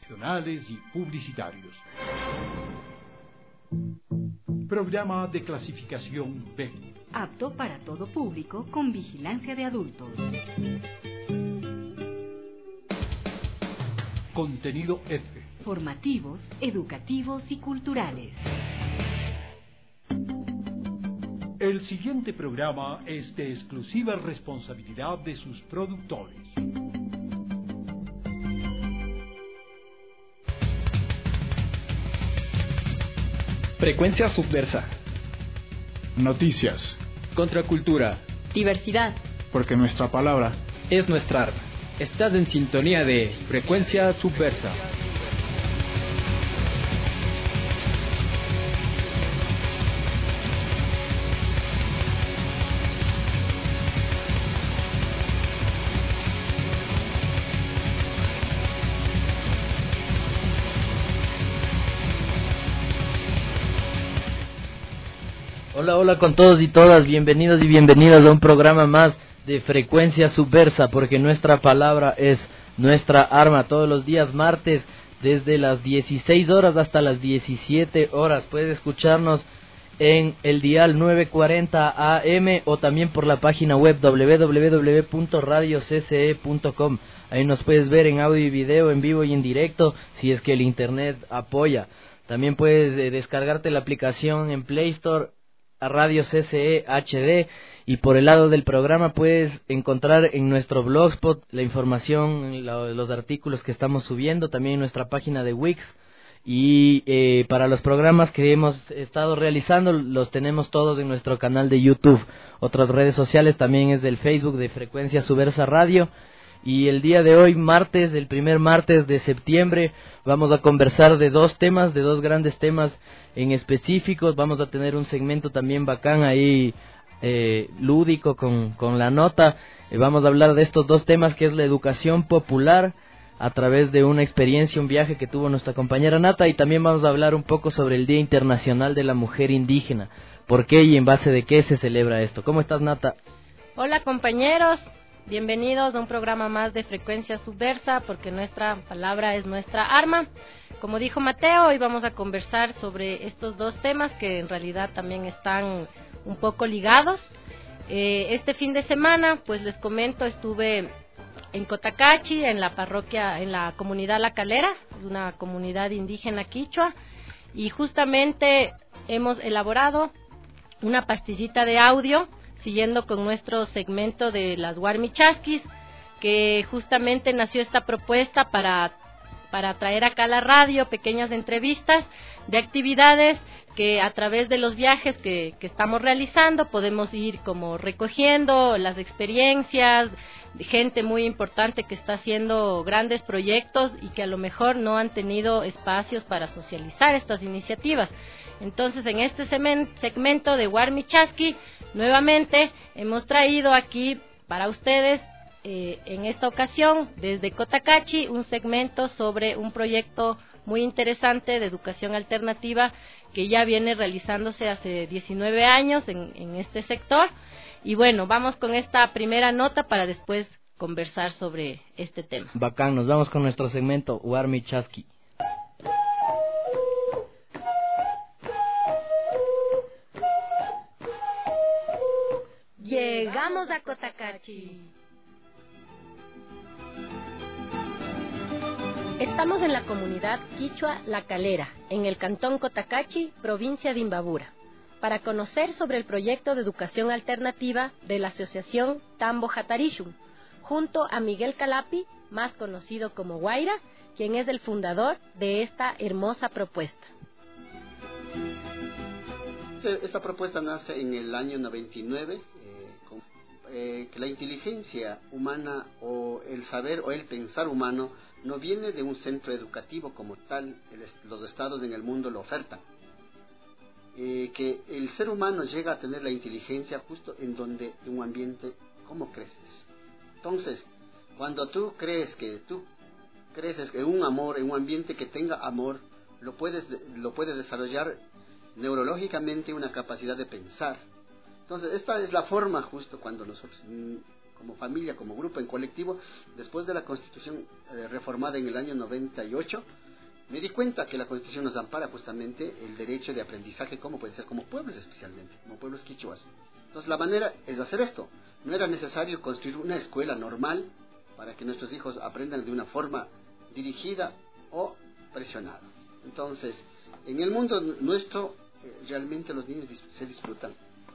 promocionales y publicitarios. Programa de clasificación B. Apto para todo público con vigilancia de adultos. Contenido F. Formativos, educativos y culturales. El siguiente programa es de exclusiva responsabilidad de sus productores. Frecuencia subversa. Noticias. Contracultura. Diversidad. Porque nuestra palabra es nuestra arma. Estás en sintonía de Frecuencia Subversa. Hola con todos y todas, bienvenidos y bienvenidas a un programa más de Frecuencia Subversa, porque nuestra palabra es nuestra arma. Todos los días martes, desde las 16 horas hasta las 17 horas, puedes escucharnos en el dial 940 AM o también por la página web www.radiocce.com. Ahí nos puedes ver en audio y video, en vivo y en directo, si es que el internet apoya. También puedes descargarte la aplicación en Play Store a Radio CCE HD, y por el lado del programa puedes encontrar en nuestro blogspot la información, los artículos que estamos subiendo, también en nuestra página de Wix, y para los programas que hemos estado realizando los tenemos todos en nuestro canal de YouTube. Otras redes sociales también es el Facebook de Frecuencia Subversa Radio. Y el día de hoy, martes, el primer martes de septiembre, vamos a conversar de dos grandes temas en específicos. Vamos a tener un segmento también bacán ahí, lúdico con la nota. Vamos a hablar de estos dos temas, que es la educación popular a través de una experiencia, un viaje que tuvo nuestra compañera Nata, y también vamos a hablar un poco sobre el Día Internacional de la Mujer Indígena. ¿Por qué y en base de qué se celebra esto? ¿Cómo estás, Nata? Hola, compañeros. Bienvenidos a un programa más de Frecuencia Subversa, porque nuestra palabra es nuestra arma. Como dijo Mateo, hoy vamos a conversar sobre estos dos temas que en realidad también están un poco ligados. Este fin de semana, pues les comento, estuve en Cotacachi, en la parroquia, en la comunidad La Calera, es una comunidad indígena quichua, y justamente hemos elaborado una pastillita de audio siguiendo con nuestro segmento de las Huarmichasquis, que justamente nació esta propuesta para traer acá a la radio pequeñas entrevistas de actividades que a través de los viajes que estamos realizando podemos ir como recogiendo las experiencias de gente muy importante que está haciendo grandes proyectos y que a lo mejor no han tenido espacios para socializar estas iniciativas. Entonces, en este segmento de Huarmichasqui, nuevamente hemos traído aquí para ustedes, en esta ocasión, desde Cotacachi, un segmento sobre un proyecto muy interesante de educación alternativa que ya viene realizándose hace 19 años en este sector. Y bueno, vamos con esta primera nota para después conversar sobre este tema. Bacán, nos vamos con nuestro segmento Huarmichasqui. Llegamos a Cotacachi. Estamos en la comunidad quichua La Calera, en el cantón Cotacachi, provincia de Imbabura, para conocer sobre el proyecto de educación alternativa de la asociación Tambo Jatarishun, junto a Miguel Calapi, más conocido como Guaira, quien es el fundador de esta hermosa propuesta. Esta propuesta nace en el año 99, que la inteligencia humana o el saber o el pensar humano no viene de un centro educativo como tal. Los estados en el mundo lo ofertan. Que el ser humano llega a tener la inteligencia justo en donde, en un ambiente, cómo creces. Entonces, cuando tú creces en un amor, en un ambiente que tenga amor, lo puedes desarrollar neurológicamente una capacidad de pensar. Entonces, esta es la forma justo cuando nosotros como familia, como grupo, en colectivo, después de la Constitución reformada en el año 98, me di cuenta que la Constitución nos ampara justamente el derecho de aprendizaje, como puede ser, como pueblos especialmente, como pueblos quichuas. Entonces la manera es hacer esto. No era necesario construir una escuela normal para que nuestros hijos aprendan de una forma dirigida o presionada. Entonces, en el mundo nuestro, realmente los niños se disfrutan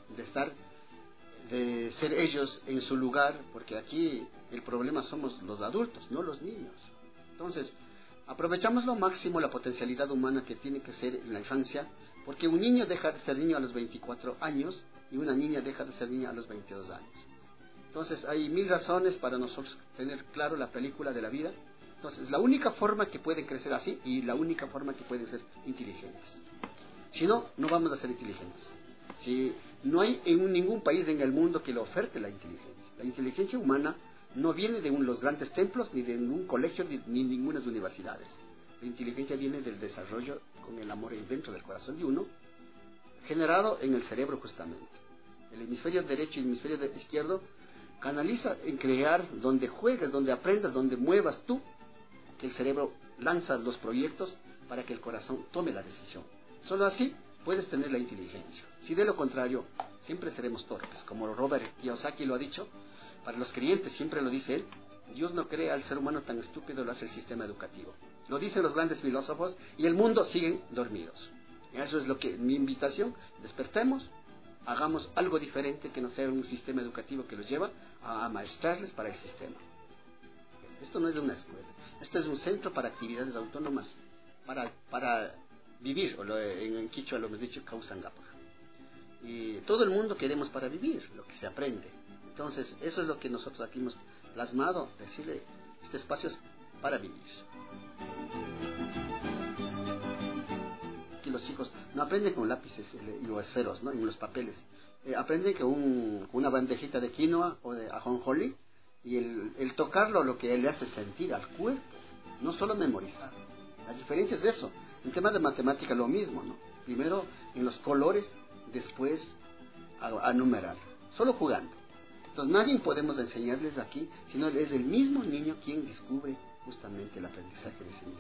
de ser ellos en su lugar, porque aquí el problema somos los adultos, no los niños. Entonces, aprovechamos lo máximo la potencialidad humana que tiene que ser en la infancia, porque un niño deja de ser niño a los 24 años y una niña deja de ser niña a los 22 años. Entonces, hay 1000 razones para nosotros tener claro la película de la vida. Entonces, la única forma que pueden crecer así y la única forma que pueden ser inteligentes. Si no, no vamos a ser inteligentes. Si no hay en ningún país en el mundo que le oferte la inteligencia. La inteligencia humana no viene de los grandes templos, ni de ningún colegio, ni ninguna universidades. La inteligencia viene del desarrollo con el amor dentro del corazón de uno, generado en el cerebro justamente. El hemisferio derecho y el hemisferio izquierdo canaliza en crear donde juegues, donde aprendas, donde muevas tú, que el cerebro lanza los proyectos para que el corazón tome la decisión. Solo así puedes tener la inteligencia. Si de lo contrario, siempre seremos torpes. Como Robert Kiyosaki lo ha dicho, para los creyentes siempre lo dice él, Dios no crea al ser humano tan estúpido, lo hace el sistema educativo. Lo dicen los grandes filósofos y el mundo siguen dormidos. Eso es lo que mi invitación, despertemos, hagamos algo diferente que no sea un sistema educativo que los lleva a maestrarles para el sistema. Esto no es una escuela, esto es un centro para actividades autónomas, para vivir, o en quichua lo hemos dicho, Causangapa. Y todo el mundo queremos para vivir, lo que se aprende. Entonces, eso es lo que nosotros aquí hemos plasmado, decirle, este espacio es para vivir. Aquí los chicos no aprenden con lápices o esferos, ¿no? En los papeles. Aprenden con una bandejita de quinoa o de ajonjolí, y el tocarlo lo que le hace sentir al cuerpo, no solo memorizar. La diferencia es eso. En temas de matemática lo mismo, ¿no? Primero en los colores, después a numerar, solo jugando. Entonces nadie podemos enseñarles aquí, sino es el mismo niño quien descubre justamente el aprendizaje de sí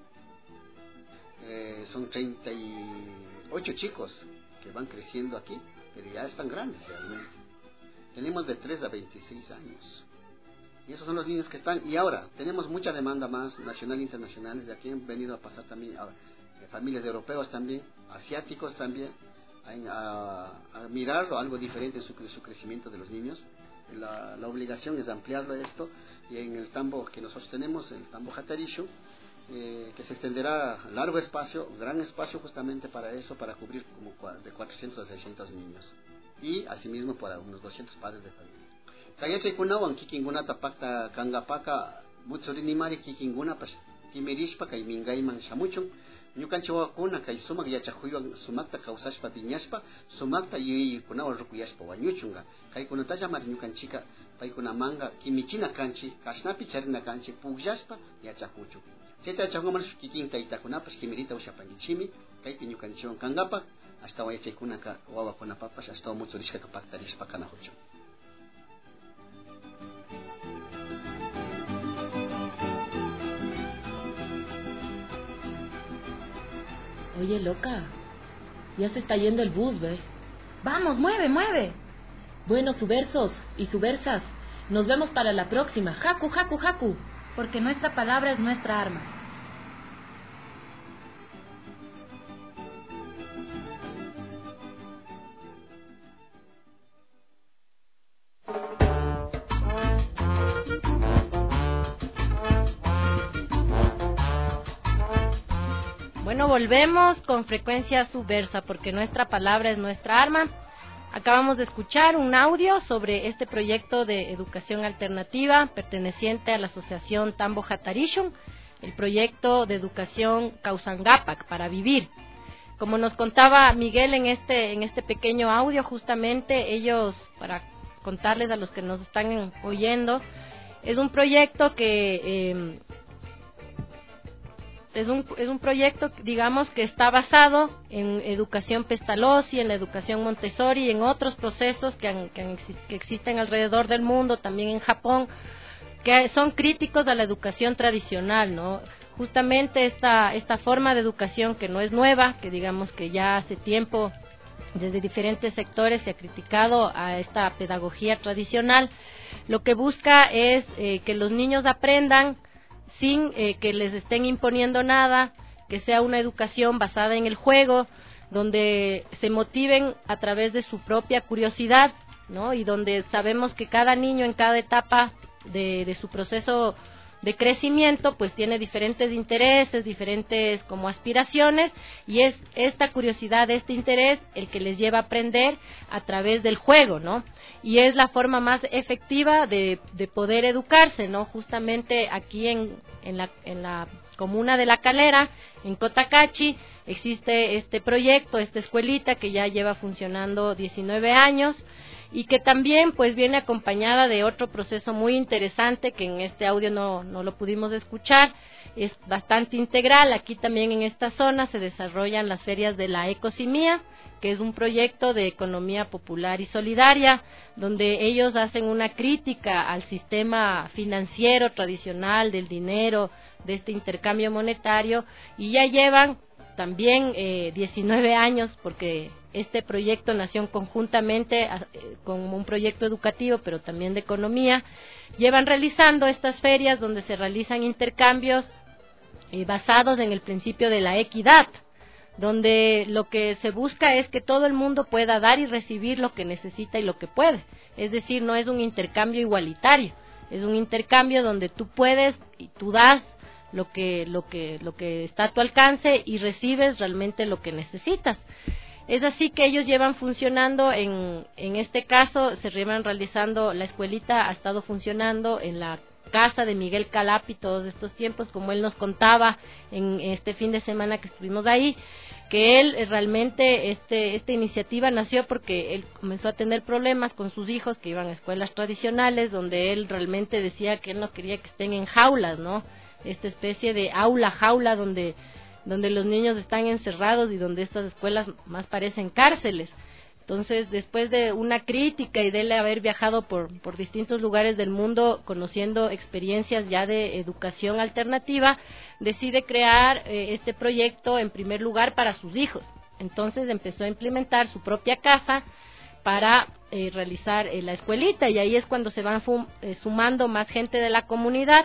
mismo. Son 38 chicos que van creciendo aquí, pero ya están grandes realmente. Tenemos de 3 a 26 años. Y esos son los niños que están. Y ahora, tenemos mucha demanda más, nacional e internacionales. De aquí han venido a pasar también familias europeos también, asiáticos también, a mirarlo, algo diferente en su crecimiento de los niños. La obligación es ampliarlo esto. Y en el tambo que nosotros tenemos, el tambo Jatarishu, que se extenderá largo espacio, gran espacio justamente para eso, para cubrir como de 400 a 600 niños. Y asimismo para unos 200 padres de familia. Kayachay kunawan kikinkunata pakta kangapaka mutsurinimari kikinkunapas kimirishpa kay mingayman shamuchun ñukanchik wawakuna kay sumak yachakuywan sumakta kawsashpa piñashpa sumakta yuyaykunawan rukuyashpa wañuchunqa kaykunatalla mari ñukanchika paykunamanga kimichina kanchik kashnapi charina kanchik pukllashpa yachakuchun chayta yachakunkamarish kikin taytakunapas kimirita ushapankichimi kaypi ñukanchikwan kankapak ashtawan yachaykunaka wawakunapapash ashtawan mutsurishkaka paktarishpa kanajuchun. Oye, loca, ya se está yendo el bus, ¿ves? Vamos, mueve, mueve. Bueno, subversos y subversas, nos vemos para la próxima. Jacu, jacu, jacu. Porque nuestra palabra es nuestra arma. Bueno, volvemos con Frecuencia Subversa, porque nuestra palabra es nuestra arma. Acabamos de escuchar un audio sobre este proyecto de educación alternativa perteneciente a la asociación Tambo Jatarishu, el proyecto de educación Causangapac para vivir. Como nos contaba Miguel en este pequeño audio, justamente ellos, para contarles a los que nos están oyendo, es un proyecto que es un proyecto, digamos, que está basado en educación Pestalozzi, en la educación Montessori y en otros procesos que existen alrededor del mundo, también en Japón, que son críticos a la educación tradicional, ¿no? Justamente esta forma de educación que no es nueva, que digamos que ya hace tiempo desde diferentes sectores se ha criticado a esta pedagogía tradicional, lo que busca es que los niños aprendan sin que les estén imponiendo nada, que sea una educación basada en el juego, donde se motiven a través de su propia curiosidad, ¿no? Y donde sabemos que cada niño en cada etapa de su proceso de crecimiento pues tiene diferentes intereses, diferentes como aspiraciones, y es esta curiosidad, este interés el que les lleva a aprender a través del juego, ¿no? Y es la forma más efectiva de poder educarse, ¿no? Justamente aquí en la comuna de La Calera, en Cotacachi, existe este proyecto, esta escuelita que ya lleva funcionando 19 años, y que también pues viene acompañada de otro proceso muy interesante que en este audio no lo pudimos escuchar. Es bastante integral. Aquí también en esta zona se desarrollan las ferias de la Ecosimía, que es un proyecto de economía popular y solidaria, donde ellos hacen una crítica al sistema financiero tradicional del dinero, de este intercambio monetario, y ya llevan también 19 años, porque este proyecto nació conjuntamente como un proyecto educativo, pero también de economía. Llevan realizando estas ferias donde se realizan intercambios basados en el principio de la equidad, donde lo que se busca es que todo el mundo pueda dar y recibir lo que necesita y lo que puede. Es decir, no es un intercambio igualitario, es un intercambio donde tú puedes y tú das lo que está a tu alcance y recibes realmente lo que necesitas. Es así que ellos llevan funcionando, en este caso se llevan realizando, la escuelita ha estado funcionando en la casa de Miguel Calapi todos estos tiempos, como él nos contaba en este fin de semana que estuvimos ahí, que él realmente, esta iniciativa nació porque él comenzó a tener problemas con sus hijos que iban a escuelas tradicionales, donde él realmente decía que él no quería que estén en jaulas, ¿no? Esta especie de jaula donde los niños están encerrados y donde estas escuelas más parecen cárceles. Entonces, después de una crítica y de él haber viajado por distintos lugares del mundo, conociendo experiencias ya de educación alternativa, decide crear este proyecto en primer lugar para sus hijos. Entonces empezó a implementar su propia casa para realizar la escuelita, y ahí es cuando se van sumando más gente de la comunidad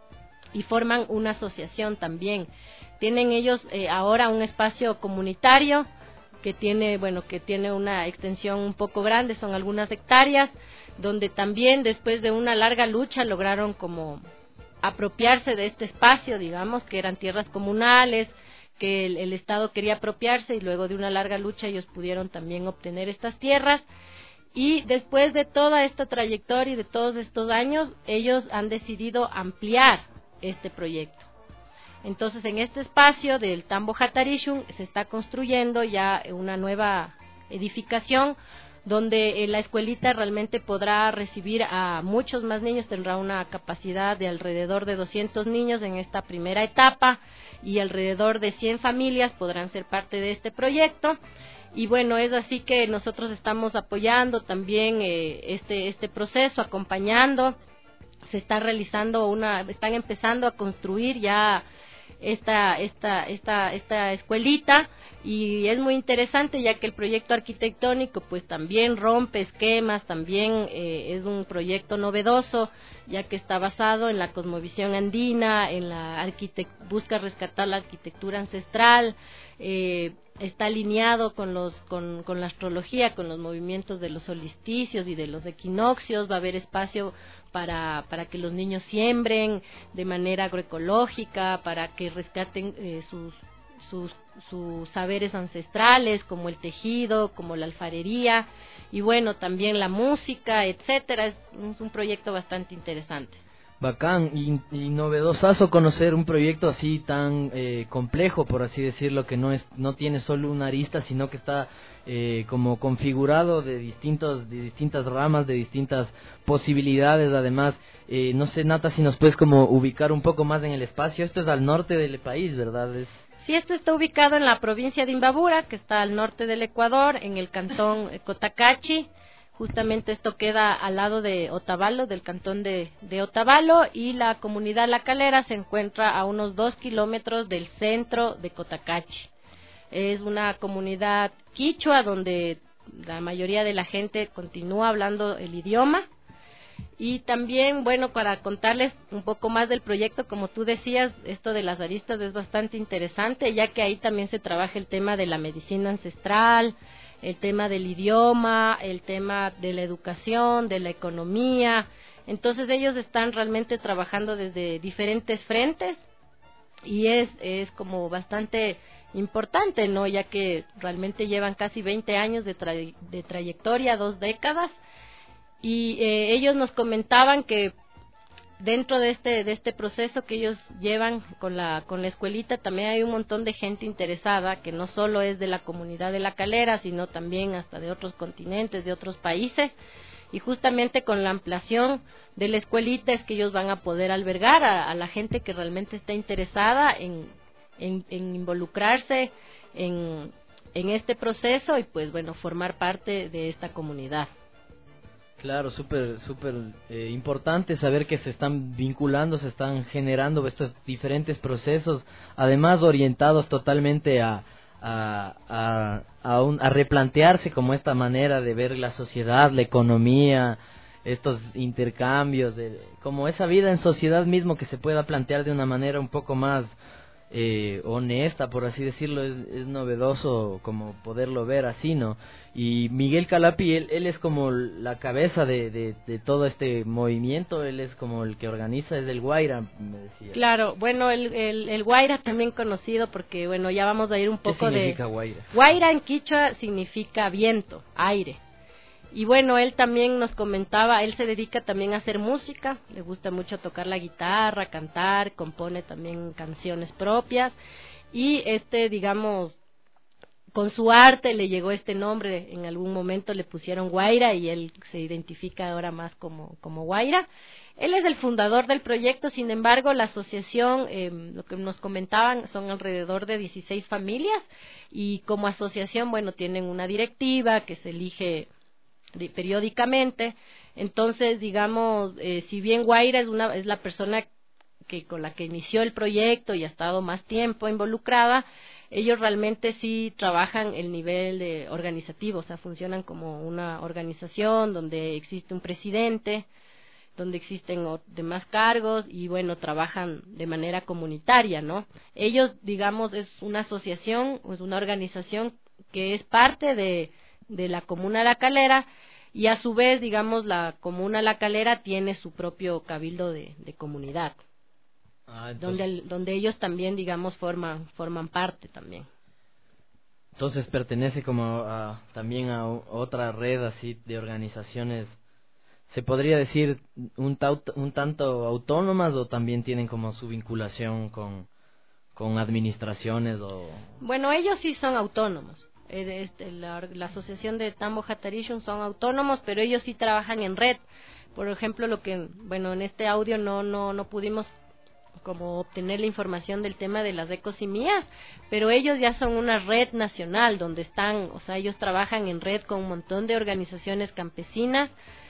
y forman una asociación también. Tienen ellos ahora un espacio comunitario que tiene una extensión un poco grande, son algunas hectáreas, donde también después de una larga lucha lograron como apropiarse de este espacio, digamos, que eran tierras comunales, que el Estado quería apropiarse, y luego de una larga lucha ellos pudieron también obtener estas tierras. Y después de toda esta trayectoria y de todos estos años, ellos han decidido ampliar este proyecto. Entonces, en este espacio del Tambo Hatarishun se está construyendo ya una nueva edificación donde la escuelita realmente podrá recibir a muchos más niños, tendrá una capacidad de alrededor de 200 niños en esta primera etapa, y alrededor de 100 familias podrán ser parte de este proyecto. Y bueno, es así que nosotros estamos apoyando también este proceso, acompañando. Se está realizando están empezando a construir ya esta escuelita, y es muy interesante ya que el proyecto arquitectónico pues también rompe esquemas, también es un proyecto novedoso ya que está basado en la cosmovisión andina, en busca rescatar la arquitectura ancestral, está alineado con la astrología, con los movimientos de los solsticios y de los equinoccios. Va a haber espacio para que los niños siembren de manera agroecológica, para que rescaten sus saberes ancestrales, como el tejido, como la alfarería, y bueno, también la música, etcétera. Es un proyecto bastante interesante. Bacán y novedosazo conocer un proyecto así tan complejo, por así decirlo, que no tiene solo una arista, sino que está como configurado de distintas ramas, de distintas posibilidades. Además, no sé, Nata, si nos puedes como ubicar un poco más en el espacio. Esto es al norte del país, ¿verdad? Sí, esto está ubicado en la provincia de Imbabura, que está al norte del Ecuador, en el cantón Cotacachi. Justamente esto queda al lado de Otavalo, del cantón de Otavalo, y la comunidad La Calera se encuentra a unos 2 kilómetros del centro de Cotacachi. Es una comunidad quichua donde la mayoría de la gente continúa hablando el idioma. Y también, bueno, para contarles un poco más del proyecto, como tú decías, esto de las aristas es bastante interesante, ya que ahí también se trabaja el tema de la medicina ancestral, el tema del idioma, el tema de la educación, de la economía. Entonces ellos están realmente trabajando desde diferentes frentes y es como bastante importante, ¿no? Ya que realmente llevan casi 20 años de trayectoria, 2 décadas, y ellos nos comentaban que dentro de este proceso que ellos llevan con la escuelita también hay un montón de gente interesada, que no solo es de la comunidad de La Calera, sino también hasta de otros continentes, de otros países, y justamente con la ampliación de la escuelita es que ellos van a poder albergar a la gente que realmente está interesada en involucrarse en este proceso y pues bueno, formar parte de esta comunidad. Claro, súper importante saber que se están vinculando, se están generando estos diferentes procesos, además orientados totalmente a replantearse como esta manera de ver la sociedad, la economía, estos intercambios, como esa vida en sociedad mismo que se pueda plantear de una manera un poco más honesta, por así decirlo. Es novedoso como poderlo ver así, ¿no? Y Miguel Calapi, él es como la cabeza de todo este movimiento, él es como el que organiza, es del Guaira, me decía. Claro, bueno, el Guaira también conocido porque, bueno, ya vamos a ir un poco de... ¿Qué significa Guaira? Guaira en quichua significa viento, aire. Y bueno, él también nos comentaba, él se dedica también a hacer música, le gusta mucho tocar la guitarra, cantar, compone también canciones propias y digamos, con su arte le llegó este nombre, en algún momento le pusieron Guaira y él se identifica ahora más como Guaira. Él es el fundador del proyecto, sin embargo, la asociación, lo que nos comentaban, son alrededor de 16 familias y como asociación, bueno, tienen una directiva que se elige periódicamente. Entonces, digamos, si bien Guaira es la persona con la que inició el proyecto y ha estado más tiempo involucrada, ellos realmente sí trabajan el nivel organizativo, o sea, funcionan como una organización donde existe un presidente, donde existen demás cargos y bueno, trabajan de manera comunitaria, ¿no? Ellos, digamos, es una asociación, es una organización que es parte de la comuna La Calera y a su vez, digamos, la comuna La Calera tiene su propio cabildo de comunidad, entonces, donde ellos también, digamos, forman parte también. Entonces pertenece como también a otra red así de organizaciones, se podría decir un tanto autónomas, o también tienen como su vinculación con administraciones o... Bueno, ellos sí son autónomos. La asociación de Tambo Hatarishun son autónomos, pero ellos sí trabajan en red. Por ejemplo, en este audio no pudimos como obtener la información del tema de las ecosimías, pero ellos ya son una red nacional donde están, o sea, ellos trabajan en red con un montón de organizaciones campesinas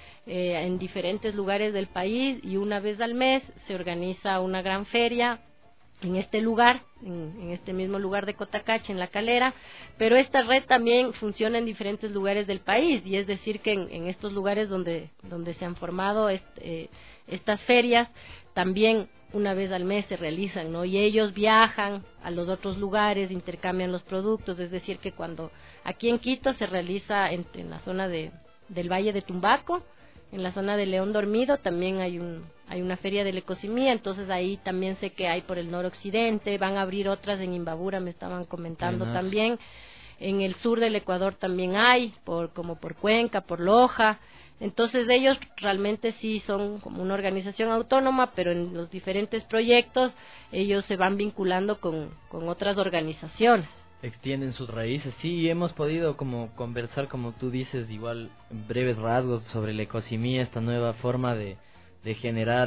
en diferentes lugares del país y una vez al mes se organiza una gran feria en este lugar, en este mismo lugar de Cotacachi, en La Calera, pero esta red también funciona en diferentes lugares del país, y es decir que en estos lugares donde se han formado estas ferias, también una vez al mes se realizan, ¿no? Y ellos viajan a los otros lugares, intercambian los productos, es decir que cuando aquí en Quito se realiza en la zona del Valle de Tumbaco, en la zona de León Dormido también hay una feria de la ecosimía, entonces ahí también sé que hay por el noroccidente, van a abrir otras en Imbabura, me estaban comentando también, en el sur del Ecuador también hay, como por Cuenca, por Loja, Entonces ellos realmente sí son como una organización autónoma, pero en los diferentes proyectos ellos se van vinculando con otras organizaciones. Extienden sus raíces, sí, hemos podido como conversar, como tú dices, igual en breves rasgos sobre la ecosimía, esta nueva forma de generar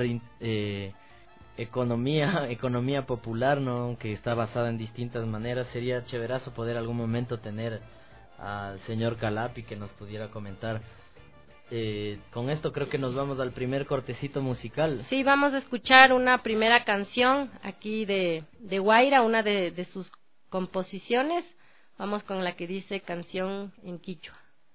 economía popular, ¿no? Que está basada en distintas maneras. Sería chéverazo poder algún momento tener al señor Calapi que nos pudiera comentar. Con esto creo que nos vamos al primer cortecito musical. Sí, vamos a escuchar una primera canción aquí de Guaira, una de sus composiciones. Vamos con la que dice Canción en Quichua.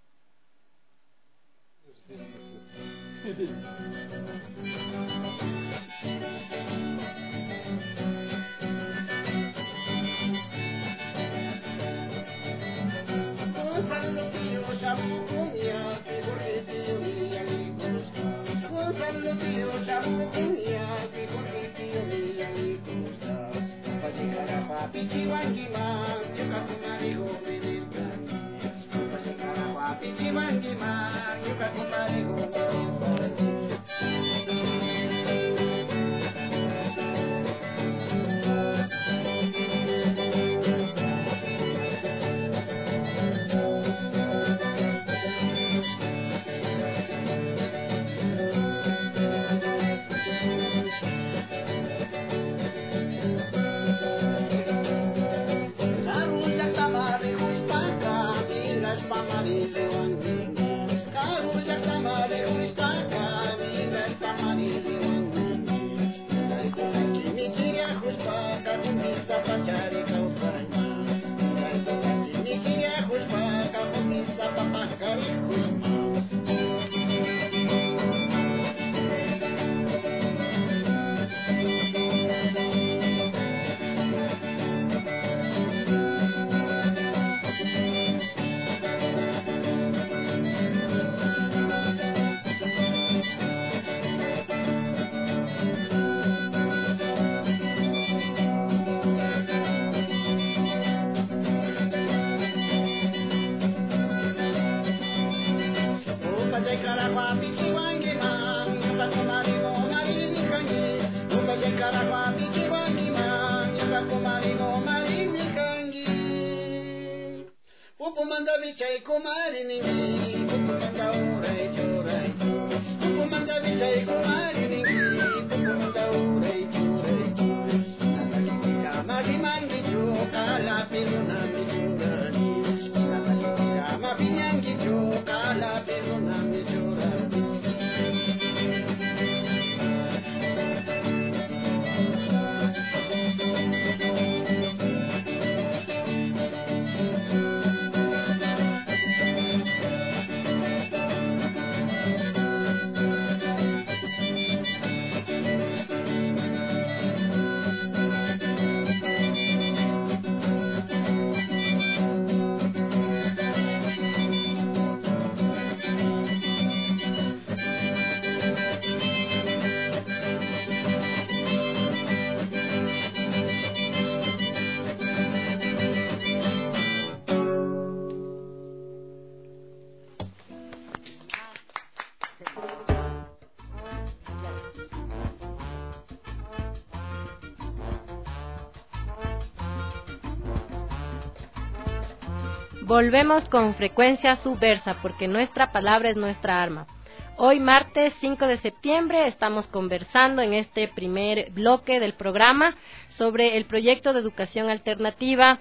Volvemos con Frecuencia Subversa, porque nuestra palabra es nuestra arma. Hoy, martes 5 de septiembre, estamos conversando en este primer bloque del programa sobre el proyecto de educación alternativa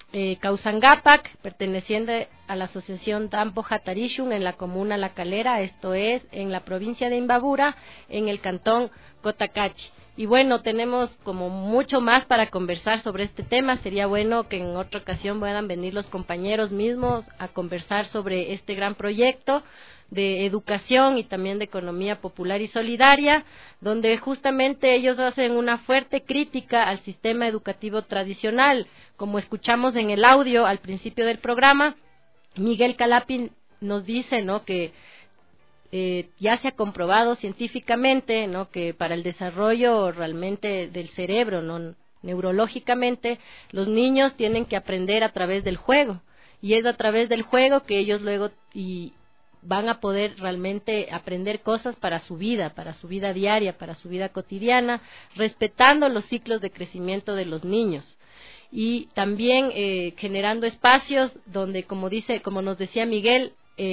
Causangapac, perteneciente a la asociación Dampo Hatarishun en la comuna La Calera, esto es, en la provincia de Imbabura, en el cantón Cotacachi. Y bueno, tenemos como mucho más para conversar sobre este tema. Sería bueno que en otra ocasión puedan venir los compañeros mismos a conversar sobre este gran proyecto de educación y también de economía popular y solidaria, donde justamente ellos hacen una fuerte crítica al sistema educativo tradicional. Como escuchamos en el audio al principio del programa, Miguel Calapi nos dice, ¿no?, que ya se ha comprobado científicamente, ¿no?, que para el desarrollo realmente del cerebro, ¿no?, neurológicamente, los niños tienen que aprender a través del juego, y es a través del juego que ellos luego van a poder realmente aprender cosas para su vida diaria, para su vida cotidiana, respetando los ciclos de crecimiento de los niños. Y también generando espacios donde, como nos decía Miguel,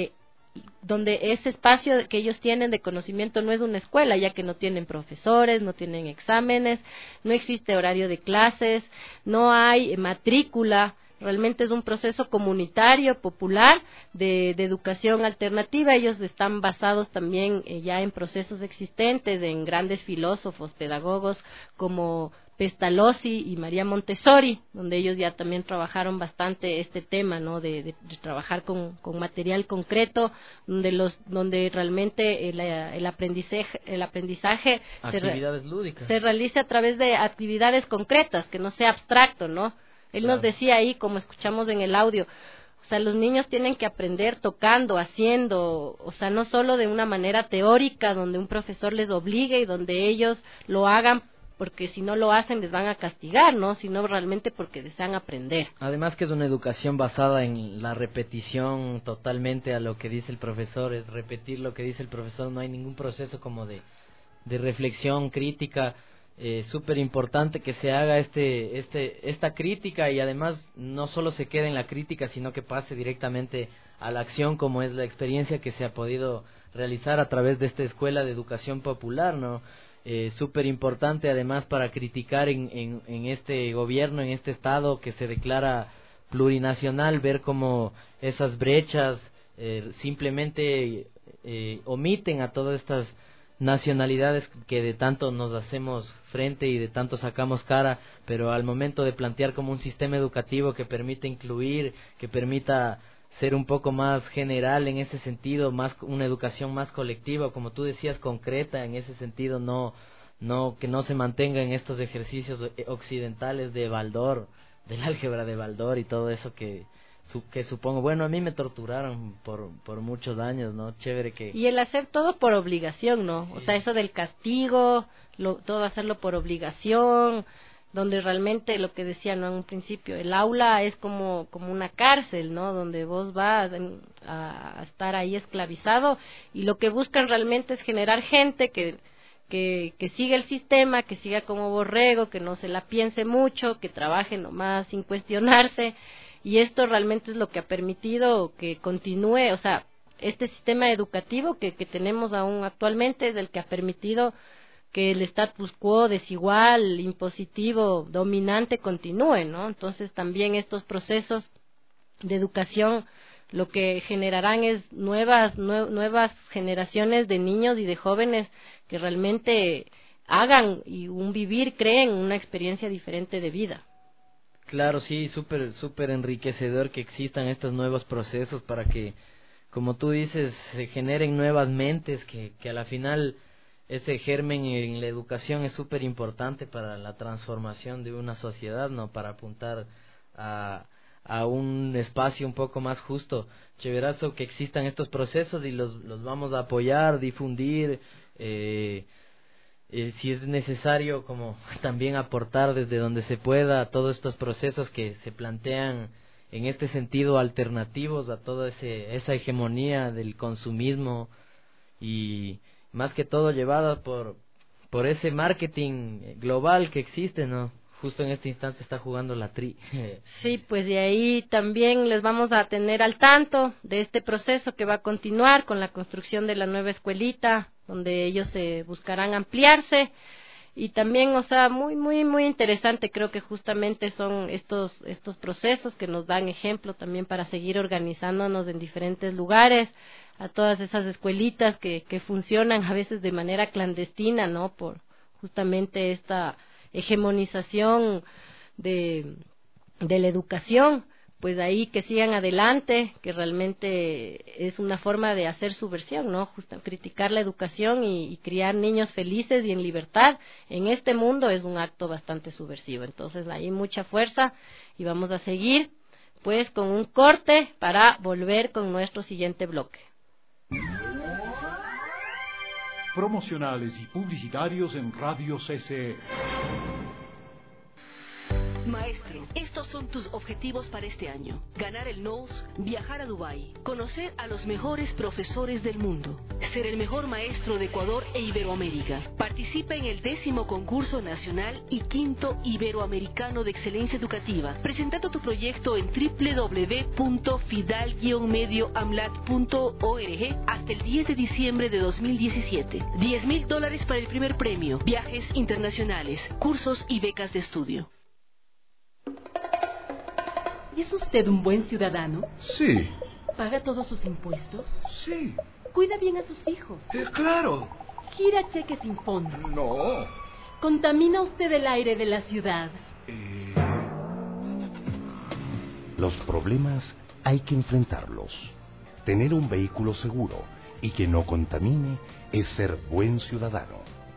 donde ese espacio que ellos tienen de conocimiento no es una escuela, ya que no tienen profesores, no tienen exámenes, no existe horario de clases, no hay matrícula. Realmente es un proceso comunitario, popular, de educación alternativa. Ellos están basados también ya en procesos existentes, en grandes filósofos, pedagogos como Pestalozzi y María Montessori, donde ellos ya también trabajaron bastante este tema, ¿no? De trabajar con material concreto, donde realmente el aprendizaje actividades lúdicas se realice a través de actividades concretas, que no sea abstracto, ¿no? Él nos decía ahí, como escuchamos en el audio, o sea, los niños tienen que aprender tocando, haciendo, o sea, no solo de una manera teórica, donde un profesor les obligue y donde ellos lo hagan porque si no lo hacen les van a castigar, ¿no? Sino realmente porque desean aprender. Además que es una educación basada en la repetición totalmente a lo que dice el profesor, es repetir lo que dice el profesor, no hay ningún proceso como de reflexión crítica. Súper importante que se haga esta crítica y además no solo se quede en la crítica, sino que pase directamente a la acción, como es la experiencia que se ha podido realizar a través de esta escuela de educación popular, ¿no? Súper importante además para criticar en este gobierno, en este estado que se declara plurinacional, ver cómo esas brechas simplemente omiten a todas estas nacionalidades que de tanto nos hacemos frente y de tanto sacamos cara, pero al momento de plantear como un sistema educativo que permita incluir, que permita ser un poco más general en ese sentido, más una educación más colectiva, como tú decías, concreta en ese sentido, que no se mantenga en estos ejercicios occidentales de Baldor, del álgebra de Baldor y todo eso que supongo, bueno, a mí me torturaron por muchos años, ¿no? Chévere que... Y el hacer todo por obligación, ¿no? Sí. O sea, eso del castigo, todo hacerlo por obligación, donde realmente lo que decía, ¿no? En un principio, el aula es como una cárcel, ¿no? Donde vos vas a estar ahí esclavizado y lo que buscan realmente es generar gente que siga el sistema, que siga como borrego, que no se la piense mucho, que trabaje nomás sin cuestionarse. Y esto realmente es lo que ha permitido que continúe, o sea, este sistema educativo que tenemos aún actualmente es el que ha permitido que el status quo desigual, impositivo, dominante continúe, ¿no? Entonces también estos procesos de educación lo que generarán es nuevas generaciones de niños y de jóvenes que realmente hagan y creen una experiencia diferente de vida. Claro, sí, súper enriquecedor que existan estos nuevos procesos para que, como tú dices, se generen nuevas mentes, que a la final ese germen en la educación es súper importante para la transformación de una sociedad, ¿no? Para apuntar a un espacio un poco más justo. Chéverazo que existan estos procesos y los vamos a apoyar, difundir, si es necesario como también aportar desde donde se pueda a todos estos procesos que se plantean en este sentido alternativos a toda esa hegemonía del consumismo y más que todo llevada por ese marketing global que existe, ¿no? Justo en este instante está jugando la Tri. Sí, pues de ahí también les vamos a tener al tanto de este proceso que va a continuar con la construcción de la nueva escuelita, donde ellos se buscarán ampliarse y también, o sea, muy interesante, creo que justamente son estos procesos que nos dan ejemplo también para seguir organizándonos en diferentes lugares, a todas esas escuelitas que funcionan a veces de manera clandestina, ¿no? Por justamente esta hegemonización de la educación, pues ahí que sigan adelante, que realmente es una forma de hacer subversión, ¿no? Justo criticar la educación y criar niños felices y en libertad en este mundo es un acto bastante subversivo. Entonces ahí mucha fuerza y vamos a seguir pues con un corte para volver con nuestro siguiente bloque. Promocionales y publicitarios en Radio CCE. Maestro, estos son tus objetivos para este año. Ganar el NOS, viajar a Dubái, conocer a los mejores profesores del mundo, ser el mejor maestro de Ecuador e Iberoamérica. Participa en el 10º concurso nacional y 5º iberoamericano de excelencia educativa. Presentando tu proyecto en www.fidal-medioamlat.org hasta el 10 de diciembre de 2017. $10,000 para el primer premio. Viajes internacionales, cursos y becas de estudio. ¿Es usted un buen ciudadano? Sí. ¿Paga todos sus impuestos? Sí. ¿Cuida bien a sus hijos? Claro. ¿Gira cheques sin fondos? No. ¿Contamina usted el aire de la ciudad? Los problemas hay que enfrentarlos. Tener un vehículo seguro y que no contamine es ser buen ciudadano.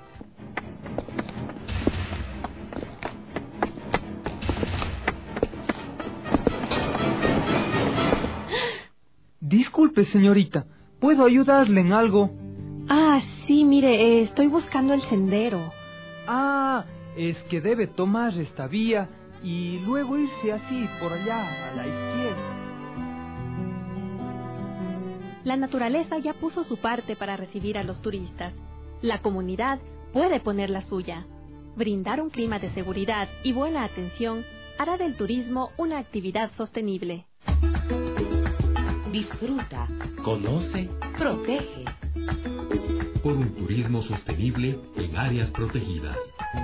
Disculpe, señorita, ¿puedo ayudarle en algo? Ah, sí, mire, estoy buscando el sendero. Ah, es que debe tomar esta vía y luego irse así por allá, a la izquierda. La naturaleza ya puso su parte para recibir a los turistas. La comunidad puede poner la suya. Brindar un clima de seguridad y buena atención hará del turismo una actividad sostenible. Disfruta, conoce, protege. Por un turismo sostenible en áreas protegidas.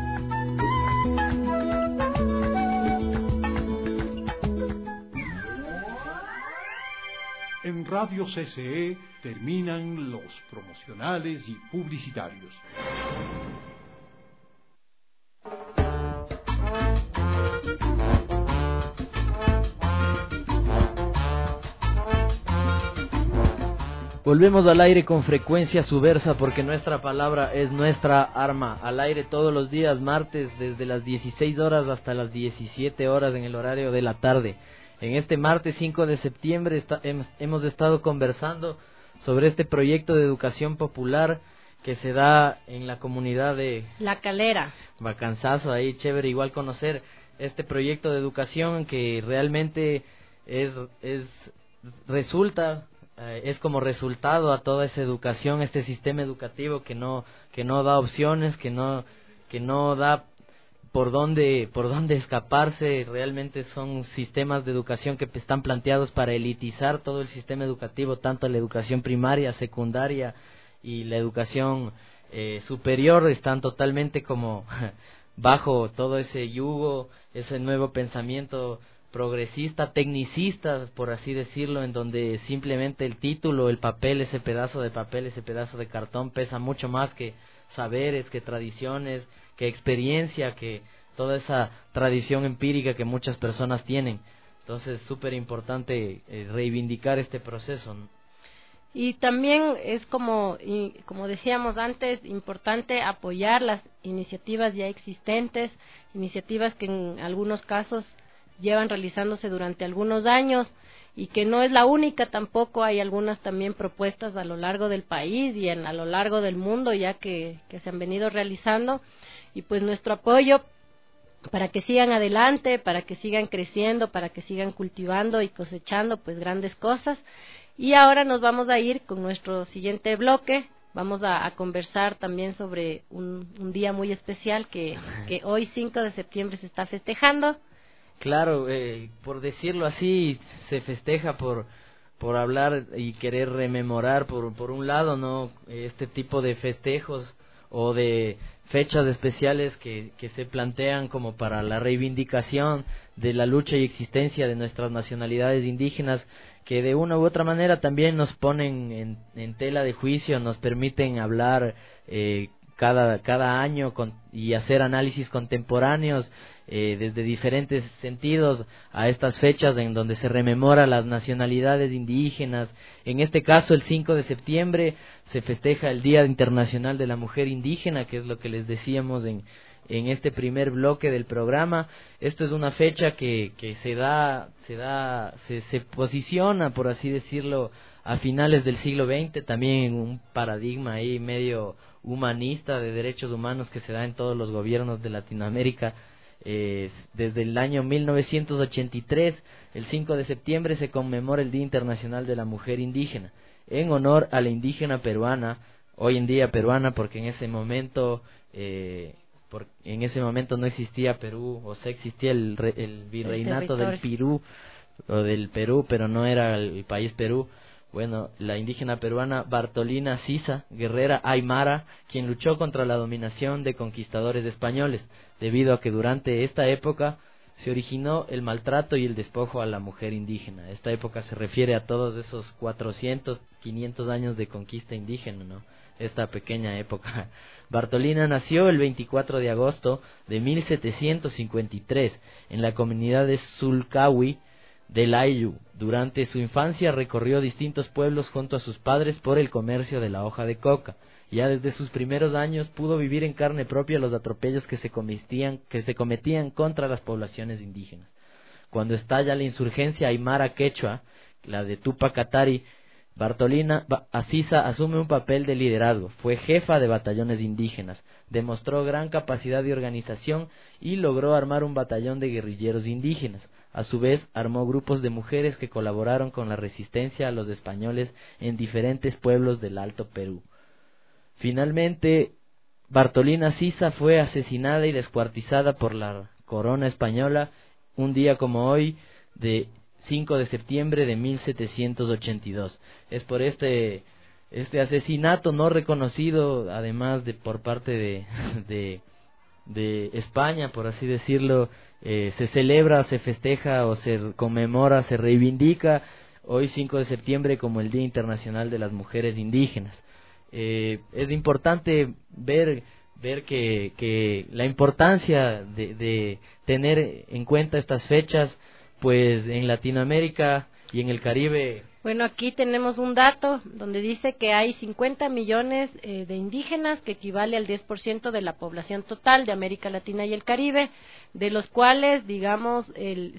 En Radio CCE terminan los promocionales y publicitarios. Volvemos al aire con Frecuencia Subversa porque nuestra palabra es nuestra arma. Al aire todos los días, martes, desde las 16 horas hasta las 17 horas en el horario de la tarde. En este martes 5 de septiembre hemos estado conversando sobre este proyecto de educación popular que se da en la comunidad de La Calera. Bacanzazo, ahí chévere igual conocer este proyecto de educación que realmente es como resultado a toda esa educación, este sistema educativo que no da opciones, que no da por dónde escaparse. Realmente son sistemas de educación que están planteados para elitizar todo el sistema educativo, tanto la educación primaria, secundaria y la educación superior están totalmente como bajo todo ese yugo, ese nuevo pensamiento progresista, tecnicista, por así decirlo, en donde simplemente el título, el papel, ese pedazo de papel, ese pedazo de cartón pesa mucho más que saberes, que tradiciones, que experiencia, que toda esa tradición empírica que muchas personas tienen. Entonces, súper importante reivindicar este proceso, ¿no? Y también es como decíamos antes, importante apoyar las iniciativas ya existentes, iniciativas que en algunos casos llevan realizándose durante algunos años y que no es la única tampoco, hay algunas también propuestas a lo largo del país y a lo largo del mundo ya que se han venido realizando, y pues nuestro apoyo para que sigan adelante, para que sigan creciendo, para que sigan cultivando y cosechando pues grandes cosas. Y ahora nos vamos a ir con nuestro siguiente bloque. Vamos a conversar también sobre un día muy especial que hoy 5 de septiembre se está festejando. Claro, por decirlo así, se festeja por hablar y querer rememorar por un lado, ¿no? Este tipo de festejos o de fechas especiales que se plantean como para la reivindicación de la lucha y existencia de nuestras nacionalidades indígenas, que de una u otra manera también nos ponen en tela de juicio, nos permiten hablar cada año y hacer análisis contemporáneos desde diferentes sentidos a estas fechas en donde se rememora las nacionalidades indígenas. En este caso, el 5 de septiembre se festeja el Día Internacional de la Mujer Indígena, que es lo que les decíamos en este primer bloque del programa. Esto es una fecha que se posiciona, por así decirlo, a finales del siglo XX, también en un paradigma ahí medio humanista de derechos humanos que se da en todos los gobiernos de Latinoamérica. Desde el año 1983, el 5 de septiembre, se conmemora el Día Internacional de la Mujer Indígena, en honor a la indígena peruana, hoy en día peruana, porque en ese momento no existía Perú, o sea, existía el virreinato del Perú, pero no era el país Perú. Bueno, la indígena peruana Bartolina Sisa, guerrera aymara, quien luchó contra la dominación de conquistadores españoles, debido a que durante esta época se originó el maltrato y el despojo a la mujer indígena. Esta época se refiere a todos esos 400, 500 años de conquista indígena, ¿no? Esta pequeña época. Bartolina nació el 24 de agosto de 1753 en la comunidad de Sulcahui del Ayllu. Durante su infancia recorrió distintos pueblos junto a sus padres por el comercio de la hoja de coca. Ya desde sus primeros años pudo vivir en carne propia los atropellos que se cometían contra las poblaciones indígenas. Cuando estalla la insurgencia aymara quechua, la de Tupac Katari, Bartolina Sisa asume un papel de liderazgo. Fue jefa de batallones indígenas, demostró gran capacidad de organización y logró armar un batallón de guerrilleros indígenas. A su vez, armó grupos de mujeres que colaboraron con la resistencia a los españoles en diferentes pueblos del Alto Perú. Finalmente, Bartolina Sisa fue asesinada y descuartizada por la corona española un día como hoy, de 5 de septiembre de 1782. Es por este asesinato no reconocido, además de por parte de España, por así decirlo, se celebra, se festeja o se conmemora, se reivindica hoy 5 de septiembre como el Día Internacional de las Mujeres Indígenas. Es importante ver que la importancia de tener en cuenta estas fechas, pues en Latinoamérica y en el Caribe. Bueno, aquí tenemos un dato donde dice que hay 50 millones de indígenas, que equivale al 10% de la población total de América Latina y el Caribe, de los cuales, digamos,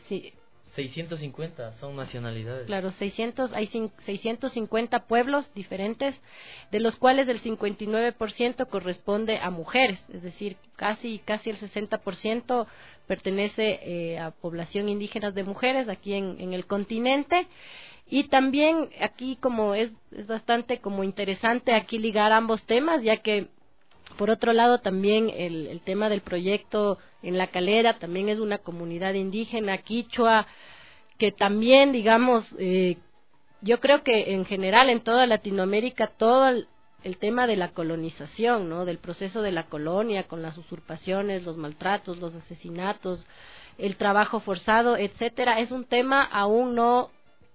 650 son nacionalidades. Claro, hay 650 pueblos diferentes, de los cuales el 59% corresponde a mujeres, es decir, casi el 60% pertenece a población indígena de mujeres aquí en el continente. Y también aquí como es bastante como interesante aquí ligar ambos temas, ya que por otro lado también el tema del proyecto en La Calera también es una comunidad indígena quichua, que también, digamos, yo creo que en general en toda Latinoamérica todo el tema de la colonización, ¿no? Del proceso de la colonia con las usurpaciones, los maltratos, los asesinatos, el trabajo forzado, etcétera, es un tema aún no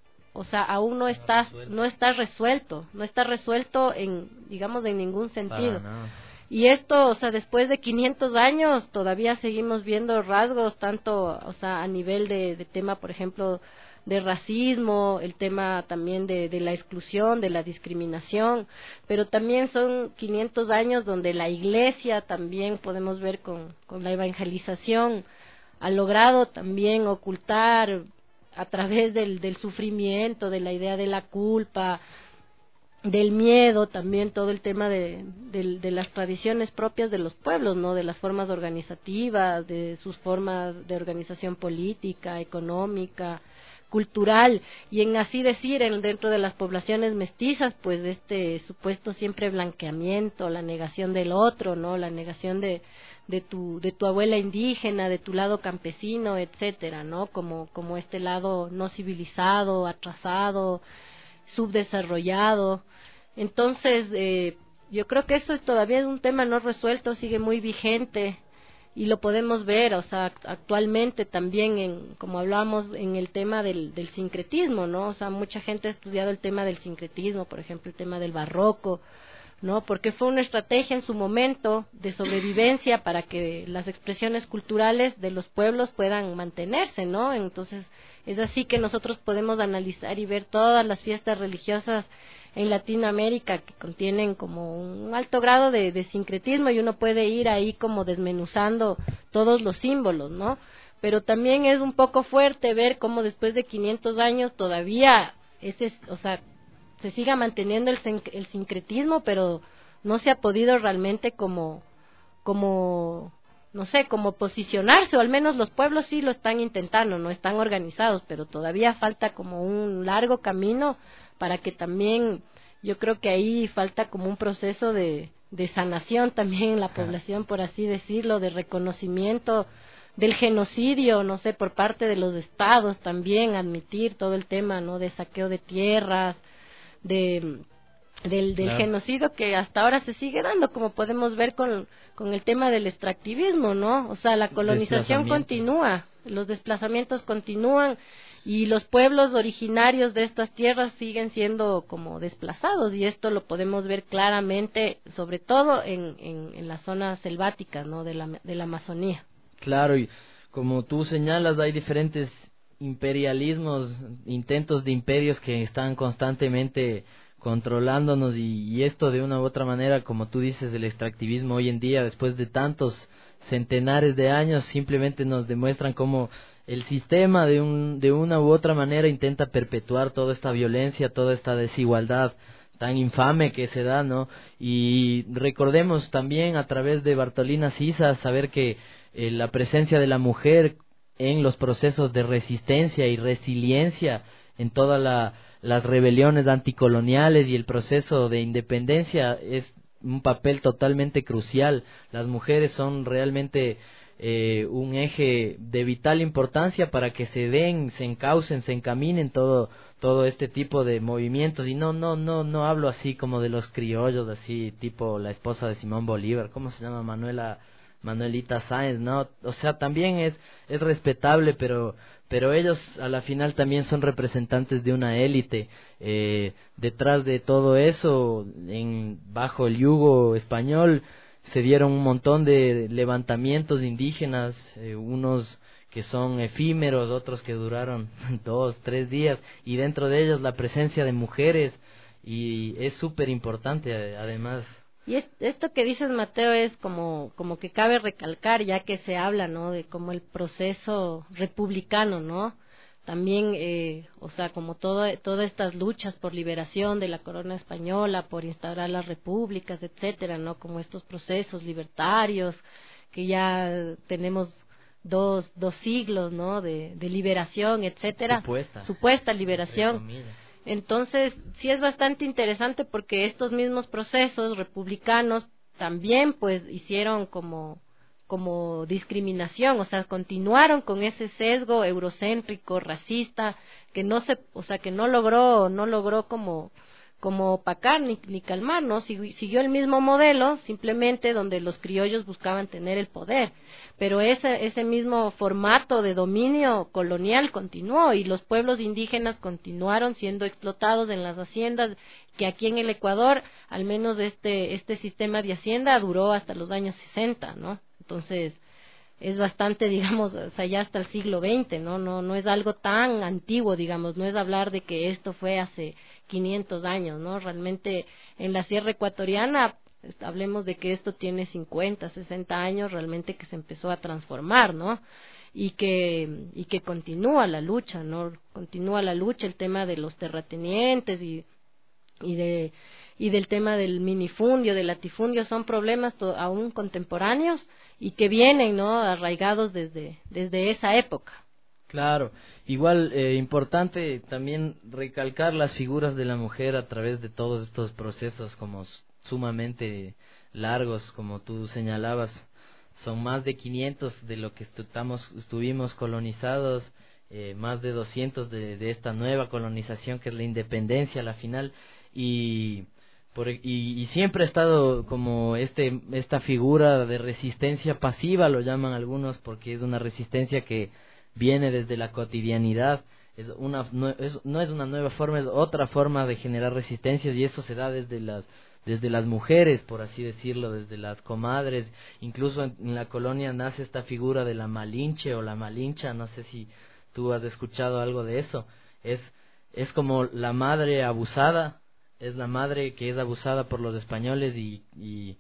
está resuelto en, digamos, en ningún sentido. Y esto, o sea, después de 500 años todavía seguimos viendo rasgos tanto, o sea, a nivel de tema, por ejemplo, de racismo, el tema también de la exclusión, de la discriminación, pero también son 500 años donde la Iglesia también podemos ver con la evangelización ha logrado también ocultar a través del sufrimiento, de la idea de la culpa, del miedo, también todo el tema de las tradiciones propias de los pueblos, ¿no? De las formas organizativas, de sus formas de organización política, económica, cultural, y en así decir, dentro de las poblaciones mestizas, pues este supuesto siempre blanqueamiento, la negación del otro, ¿no? La negación de tu abuela indígena, de tu lado campesino, etcétera, ¿no? Como este lado no civilizado, atrasado, subdesarrollado. Entonces, yo creo que eso todavía es un tema no resuelto, sigue muy vigente y lo podemos ver, o sea, actualmente también, como hablamos en el tema del sincretismo, ¿no? O sea, mucha gente ha estudiado el tema del sincretismo, por ejemplo, el tema del barroco, ¿no? Porque fue una estrategia en su momento de sobrevivencia para que las expresiones culturales de los pueblos puedan mantenerse, ¿no? Entonces, es así que nosotros podemos analizar y ver todas las fiestas religiosas en Latinoamérica que contienen como un alto grado de sincretismo, y uno puede ir ahí como desmenuzando todos los símbolos, ¿no? Pero también es un poco fuerte ver cómo después de 500 años todavía se siga manteniendo el sincretismo, pero no se ha podido realmente como no sé, como posicionarse, o al menos los pueblos sí lo están intentando, no están organizados, pero todavía falta como un largo camino para que también, yo creo que ahí falta como un proceso de sanación también en la población, por así decirlo, de reconocimiento del genocidio, no sé, por parte de los estados también, admitir todo el tema, ¿no?, de saqueo de tierras, del claro, genocidio que hasta ahora se sigue dando, como podemos ver con el tema del extractivismo, ¿no? O sea, la colonización continúa, los desplazamientos continúan y los pueblos originarios de estas tierras siguen siendo como desplazados, y esto lo podemos ver claramente, sobre todo en las zonas selváticas, ¿no?, de la Amazonía. Claro, y como tú señalas, hay diferentes imperialismos, intentos de imperios que están constantemente controlándonos, y esto de una u otra manera, como tú dices, el extractivismo hoy en día, después de tantos centenares de años, simplemente nos demuestran cómo el sistema de una u otra manera intenta perpetuar toda esta violencia, toda esta desigualdad tan infame que se da, ¿no? Y recordemos también a través de Bartolina Sisa saber que la presencia de la mujer en los procesos de resistencia y resiliencia en todas las rebeliones anticoloniales y el proceso de independencia es un papel totalmente crucial. Las mujeres son realmente un eje de vital importancia para que se den, se encaucen, se encaminen todo este tipo de movimientos. Y no hablo así como de los criollos, así tipo la esposa de Simón Bolívar, ¿cómo se llama? Manuelita Sáenz, ¿no? O sea, también es respetable, pero ellos a la final también son representantes de una élite. Detrás de todo eso, bajo el yugo español, se dieron un montón de levantamientos indígenas, unos que son efímeros, otros que duraron 2, 3 días, y dentro de ellos la presencia de mujeres, y es súper importante además. Y esto que dices, Mateo, es como que cabe recalcar, ya que se habla, ¿no?, de como el proceso republicano, ¿no? También, o sea, como todas estas luchas por liberación de la corona española, por instaurar las repúblicas, etcétera, ¿no? Como estos procesos libertarios, que ya tenemos dos siglos, ¿no?, de liberación, etcétera. Supuesta liberación. Entonces, sí es bastante interesante porque estos mismos procesos republicanos también, pues, hicieron como discriminación, o sea, continuaron con ese sesgo eurocéntrico, racista, que no logró como opacar ni calmar, ¿no? Siguió el mismo modelo, simplemente donde los criollos buscaban tener el poder, pero ese mismo formato de dominio colonial continuó, y los pueblos indígenas continuaron siendo explotados en las haciendas, que aquí en el Ecuador, al menos este sistema de hacienda duró hasta los años 60, ¿no? Entonces, es bastante, digamos, o sea, ya hasta el siglo XX, no es algo tan antiguo, digamos, no es hablar de que esto fue hace 500 años, ¿no? Realmente en la Sierra Ecuatoriana, hablemos de que esto tiene 50, 60 años realmente que se empezó a transformar, ¿no? Y que continúa la lucha, ¿no? Continúa la lucha, el tema de los terratenientes y del tema del minifundio, del latifundio, son problemas aún contemporáneos y que vienen, ¿no?, arraigados desde esa época. Claro, igual importante también recalcar las figuras de la mujer a través de todos estos procesos como sumamente largos, como tú señalabas. Son más de 500 de lo que estuvimos colonizados, más de 200 de esta nueva colonización que es la independencia a la final, y siempre ha estado como esta figura de resistencia pasiva, lo llaman algunos, porque es una resistencia que viene desde la cotidianidad, no es una nueva forma, es otra forma de generar resistencias, y eso se da desde las mujeres, por así decirlo, desde las comadres. Incluso en la colonia nace esta figura de la Malinche o la Malincha, no sé si tú has escuchado algo de eso. Es como la madre abusada, es la madre que es abusada por los españoles y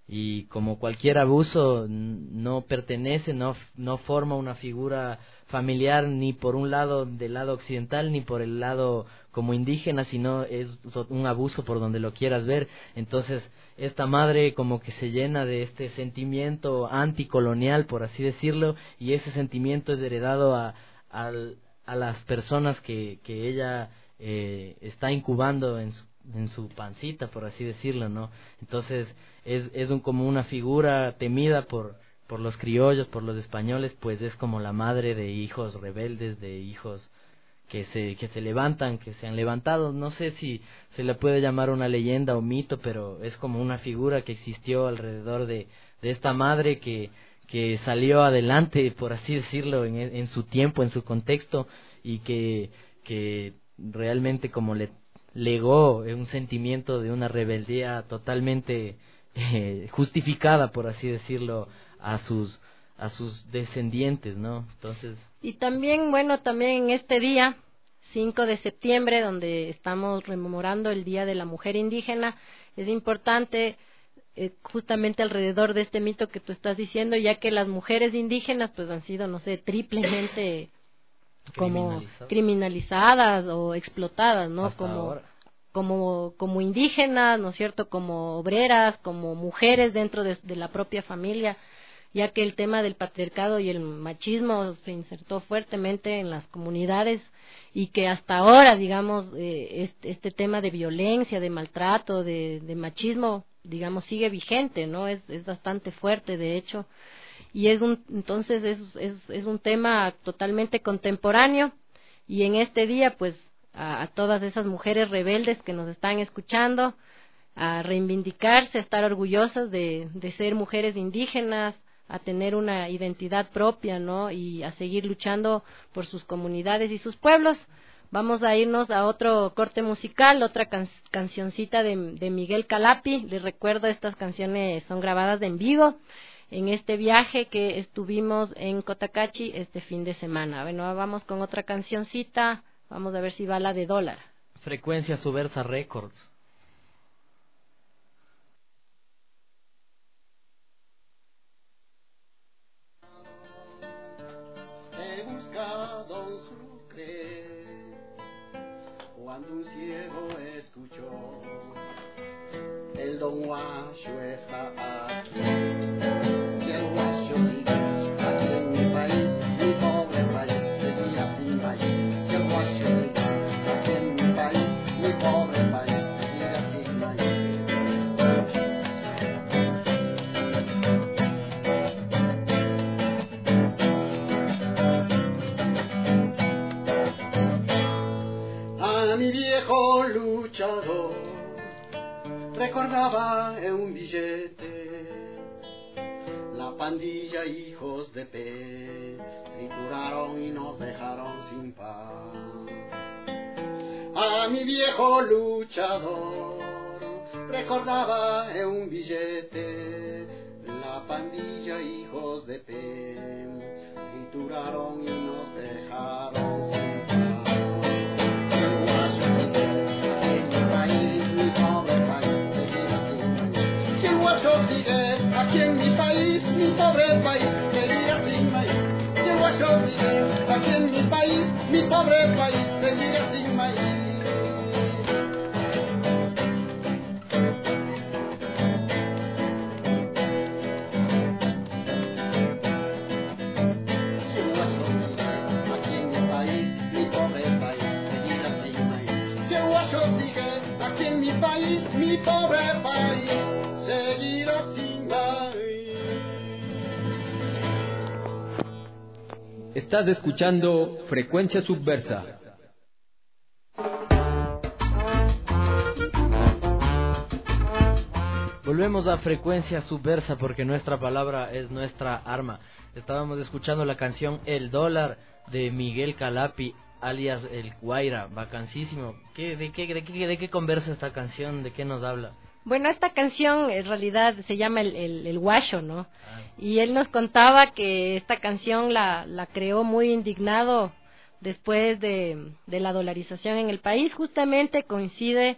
y como cualquier abuso no pertenece, no forma una figura familiar ni por un lado del lado occidental ni por el lado como indígena, sino es un abuso por donde lo quieras ver. Entonces esta madre como que se llena de este sentimiento anticolonial, por así decirlo, y ese sentimiento es heredado a las personas que ella está incubando en su pancita, por así decirlo, ¿no? Entonces es como una figura temida por los criollos, por los españoles, pues es como la madre de hijos rebeldes, de hijos que se levantan, que se han levantado. No sé si se le puede llamar una leyenda o mito, pero es como una figura que existió alrededor de esta madre que salió adelante, por así decirlo, en su tiempo, en su contexto, y que realmente como le legó un sentimiento de una rebeldía totalmente justificada, por así decirlo, a sus descendientes, ¿no? Entonces, y también, bueno, también en este día 5 de septiembre, donde estamos rememorando el Día de la Mujer Indígena, es importante justamente alrededor de este mito que tú estás diciendo, ya que las mujeres indígenas pues han sido, no sé, triplemente como criminalizadas o explotadas, ¿no? Como indígenas, ¿no es cierto? Como obreras, como mujeres dentro de la propia familia, ya que el tema del patriarcado y el machismo se insertó fuertemente en las comunidades y que hasta ahora, digamos, este tema de violencia, de maltrato, de machismo, digamos, sigue vigente, ¿no? Es bastante fuerte, de hecho, y entonces es un tema totalmente contemporáneo, y en este día, pues, a todas esas mujeres rebeldes que nos están escuchando, a reivindicarse, a estar orgullosas de ser mujeres indígenas, a tener una identidad propia, ¿no? Y a seguir luchando por sus comunidades y sus pueblos. Vamos a irnos a otro corte musical, otra cancioncita de Miguel Calapi. Les recuerdo, estas canciones son grabadas en vivo en este viaje que estuvimos en Cotacachi este fin de semana. Bueno, vamos con otra cancioncita, vamos a ver si va la de Dólar. Frecuencia Subversa Records. Cuando un ciego escuchó, el don Guacho está aquí. Si el Guacho sigue aquí en mi país, mi pobre país seguirá sin maíz. Si el Guacho sigue aquí en mi país, mi pobre país seguirá sin maíz. A mi viejo luchador recordaba en un billete la pandilla hijos de P trituraron y nos dejaron sin paz. A mi viejo luchador recordaba en un billete la pandilla hijos de P trituraron y nos dejaron sin paz. Aquí en mi país, mi pobre país seguirá sin maíz. Si el Guacho sigue aquí en mi país, mi pobre país seguirá sin maíz. Si el Guacho sigue aquí en mi país, mi pobre país seguirá sin maíz. Si el Guacho sigue aquí en mi país, mi pobre país seguirá sin maíz. Estás escuchando Frecuencia Subversa. Volvemos a Frecuencia Subversa porque nuestra palabra es nuestra arma. Estábamos escuchando la canción El Dólar de Miguel Calapi, alias El Guaira, vacancísimo. ¿De qué conversa esta canción? ¿De qué nos habla? Bueno, esta canción en realidad se llama el Guacho, ¿no? Y él nos contaba que esta canción la creó muy indignado después de la dolarización en el país. Justamente coincide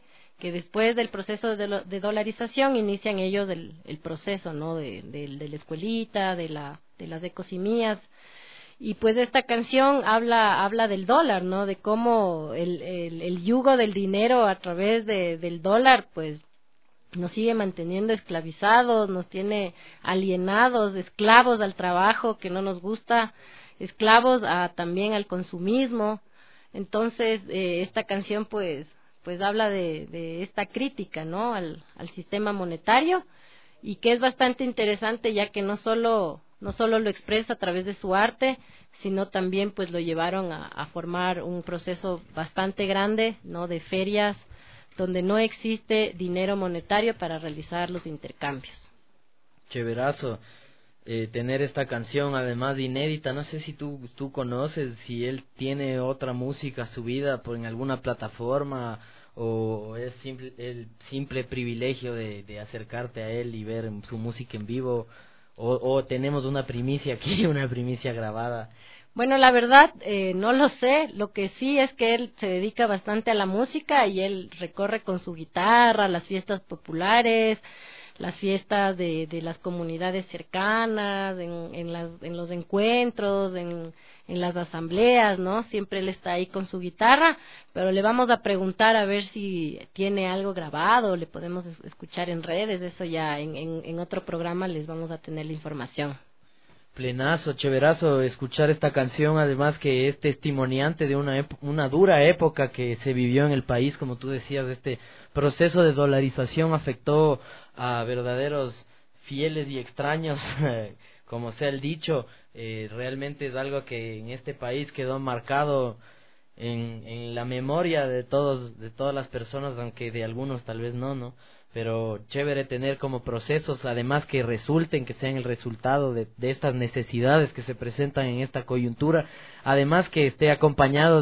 que después del proceso de dolarización inician ellos el proceso, ¿no? de la escuelita, de las ecosimías. Y pues esta canción habla del dólar, ¿no? De cómo el yugo del dinero a través del dólar, pues nos sigue manteniendo esclavizados, nos tiene alienados, esclavos al trabajo que no nos gusta, esclavos también al consumismo. Entonces, esta canción pues habla de esta crítica, ¿no? al sistema monetario, y que es bastante interesante, ya que no solo lo expresa a través de su arte, sino también pues lo llevaron a formar un proceso bastante grande, ¿no? De ferias donde no existe dinero monetario para realizar los intercambios. Chéverazo tener esta canción, además inédita. No sé si tú conoces, si él tiene otra música subida en alguna plataforma, o es el simple privilegio de acercarte a él y ver su música en vivo, o tenemos una primicia aquí, una primicia grabada. Bueno, la verdad no lo sé. Lo que sí es que él se dedica bastante a la música y él recorre con su guitarra las fiestas populares, las fiestas de las comunidades cercanas, en los encuentros, en las asambleas, ¿no? Siempre él está ahí con su guitarra, pero le vamos a preguntar a ver si tiene algo grabado, le podemos escuchar en redes. Eso ya en otro programa les vamos a tener la información. Plenazo, chéverazo escuchar esta canción, además que es testimoniante de una dura época que se vivió en el país. Como tú decías, este proceso de dolarización afectó a verdaderos fieles y extraños, como sea el dicho. Realmente es algo que en este país quedó marcado en la memoria de todas las personas, aunque de algunos tal vez no, pero chévere tener como procesos, además que sean el resultado de estas necesidades que se presentan en esta coyuntura, además que esté acompañado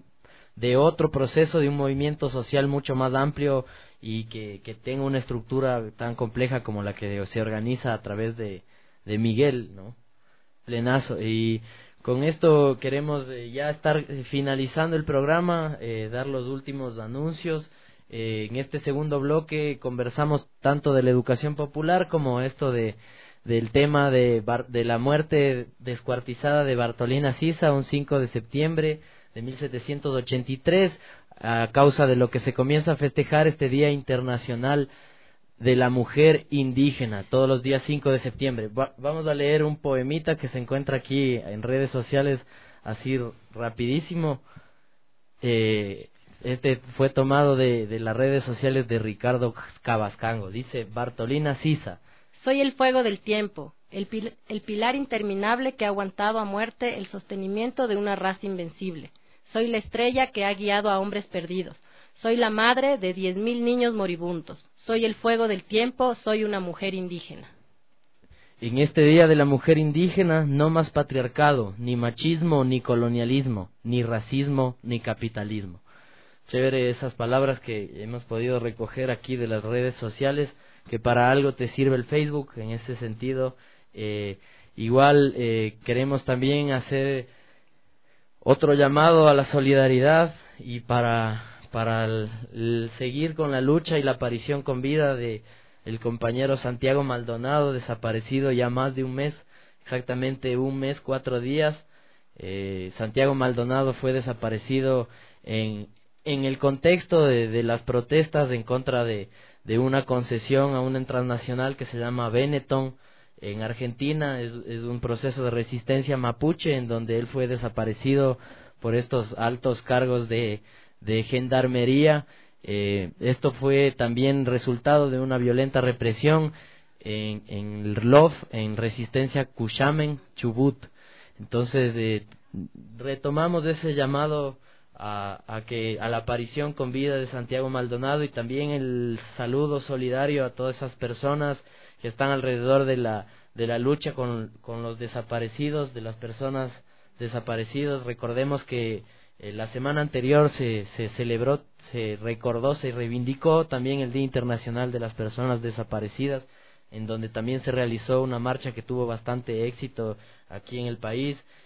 de otro proceso, de un movimiento social mucho más amplio y que tenga una estructura tan compleja como la que se organiza a través de Miguel, ¿no? Plenazo. Y con esto queremos ya estar finalizando el programa, dar los últimos anuncios. En este segundo bloque conversamos tanto de la educación popular como esto del tema de la muerte descuartizada de Bartolina Sisa, un 5 de septiembre de 1783, a causa de lo que se comienza a festejar este Día Internacional de la Mujer Indígena, todos los días 5 de septiembre. Vamos a leer un poemita que se encuentra aquí en redes sociales, así rapidísimo. Este fue tomado de las redes sociales de Ricardo Cabascango. Dice: Bartolina Sisa. Soy el fuego del tiempo, el pilar interminable que ha aguantado a muerte el sostenimiento de una raza invencible. Soy la estrella que ha guiado a hombres perdidos. Soy la madre de 10.000 niños moribundos. Soy el fuego del tiempo, soy una mujer indígena. En este Día de la Mujer Indígena, no más patriarcado, ni machismo, ni colonialismo, ni racismo, ni capitalismo. Chévere esas palabras que hemos podido recoger aquí de las redes sociales, que para algo te sirve el Facebook en este sentido. Igual queremos también hacer otro llamado a la solidaridad y para seguir con la lucha y la aparición con vida de el compañero Santiago Maldonado, desaparecido ya más de un mes, exactamente un mes, 4 días. Santiago Maldonado fue desaparecido en el contexto de las protestas en contra de una concesión a una transnacional que se llama Benetton en Argentina. Es un proceso de resistencia mapuche en donde él fue desaparecido por estos altos cargos de gendarmería. Esto fue también resultado de una violenta represión en Rlov, en resistencia Cuchamen, Chubut. Entonces retomamos ese llamado a la aparición con vida de Santiago Maldonado, y también el saludo solidario a todas esas personas que están alrededor de la lucha con los desaparecidos, de las personas desaparecidas. Recordemos que la semana anterior se celebró, se recordó, se reivindicó también el Día Internacional de las Personas Desaparecidas, en donde también se realizó una marcha que tuvo bastante éxito aquí en el país.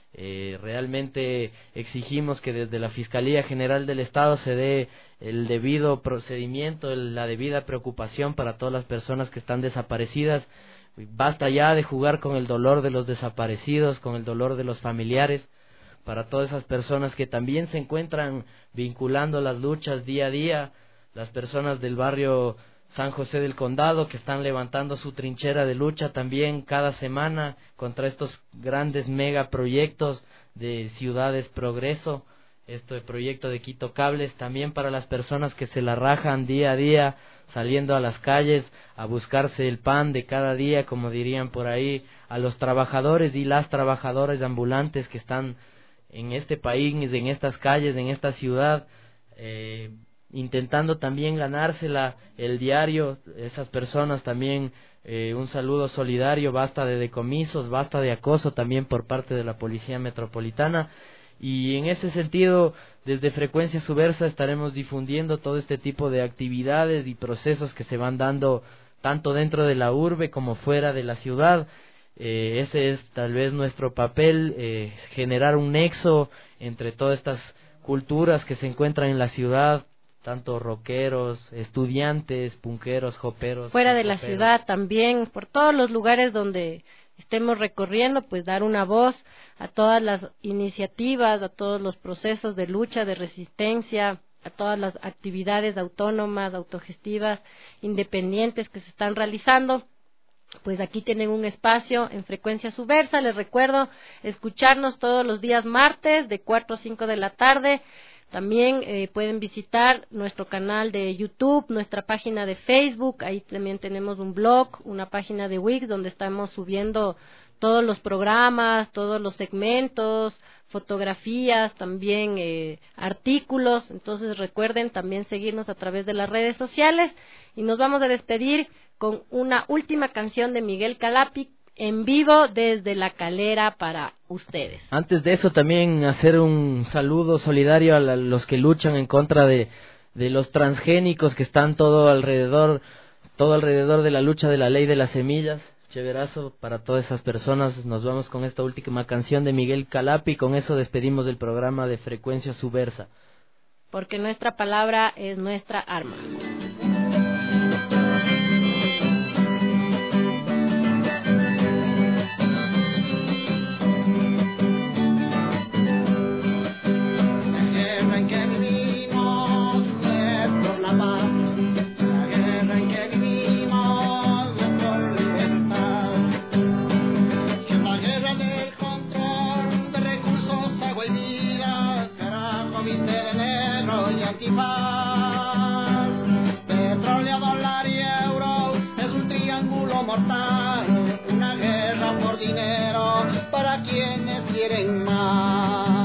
Realmente exigimos que desde la Fiscalía General del Estado se dé el debido procedimiento, la debida preocupación para todas las personas que están desaparecidas. Basta ya de jugar con el dolor de los desaparecidos, con el dolor de los familiares, para todas esas personas que también se encuentran vinculando las luchas día a día, las personas del barrio San José del Condado que están levantando su trinchera de lucha también cada semana contra estos grandes megaproyectos de Ciudades Progreso, este proyecto de Quito Cables, también para las personas que se la rajan día a día saliendo a las calles a buscarse el pan de cada día, como dirían por ahí, a los trabajadores y las trabajadoras ambulantes que están en este país, en estas calles, en esta ciudad, intentando también ganársela el diario. Esas personas también, un saludo solidario. Basta de decomisos, basta de acoso también por parte de la Policía Metropolitana, y en ese sentido desde Frecuencia Subversa estaremos difundiendo todo este tipo de actividades y procesos que se van dando tanto dentro de la urbe como fuera de la ciudad. Ese es tal vez nuestro papel, generar un nexo entre todas estas culturas que se encuentran en la ciudad, tanto rockeros, estudiantes, punqueros, joperos. Fuera de la ciudad también, por todos los lugares donde estemos recorriendo, pues dar una voz a todas las iniciativas, a todos los procesos de lucha, de resistencia, a todas las actividades autónomas, autogestivas, independientes que se están realizando. Pues aquí tienen un espacio en Frecuencia Subversa. Les recuerdo escucharnos todos los días martes de 4 a 5 de la tarde. También pueden visitar nuestro canal de YouTube, nuestra página de Facebook. Ahí también tenemos un blog, una página de Wix donde estamos subiendo todos los programas, todos los segmentos, fotografías, también artículos. Entonces recuerden también seguirnos a través de las redes sociales. Y nos vamos a despedir con una última canción de Miguel Calapi, en vivo desde La Calera para ustedes. Antes de eso también hacer un saludo solidario a los que luchan en contra de los transgénicos que están todo alrededor de la lucha de la ley de las semillas. Chéverazo para todas esas personas. Nos vamos con esta última canción de Miguel Calapi, con eso despedimos del programa de Frecuencia Subversa. Porque nuestra palabra es nuestra arma. Petróleo, dólar y euro es un triángulo mortal, una guerra por dinero para quienes quieren más.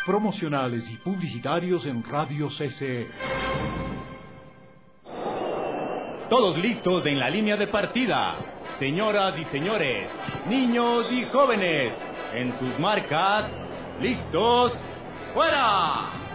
promocionales y publicitarios en Radio CCE. Todos listos en la línea de partida. Señoras y señores, niños y jóvenes, en sus marcas, listos, ¡fuera!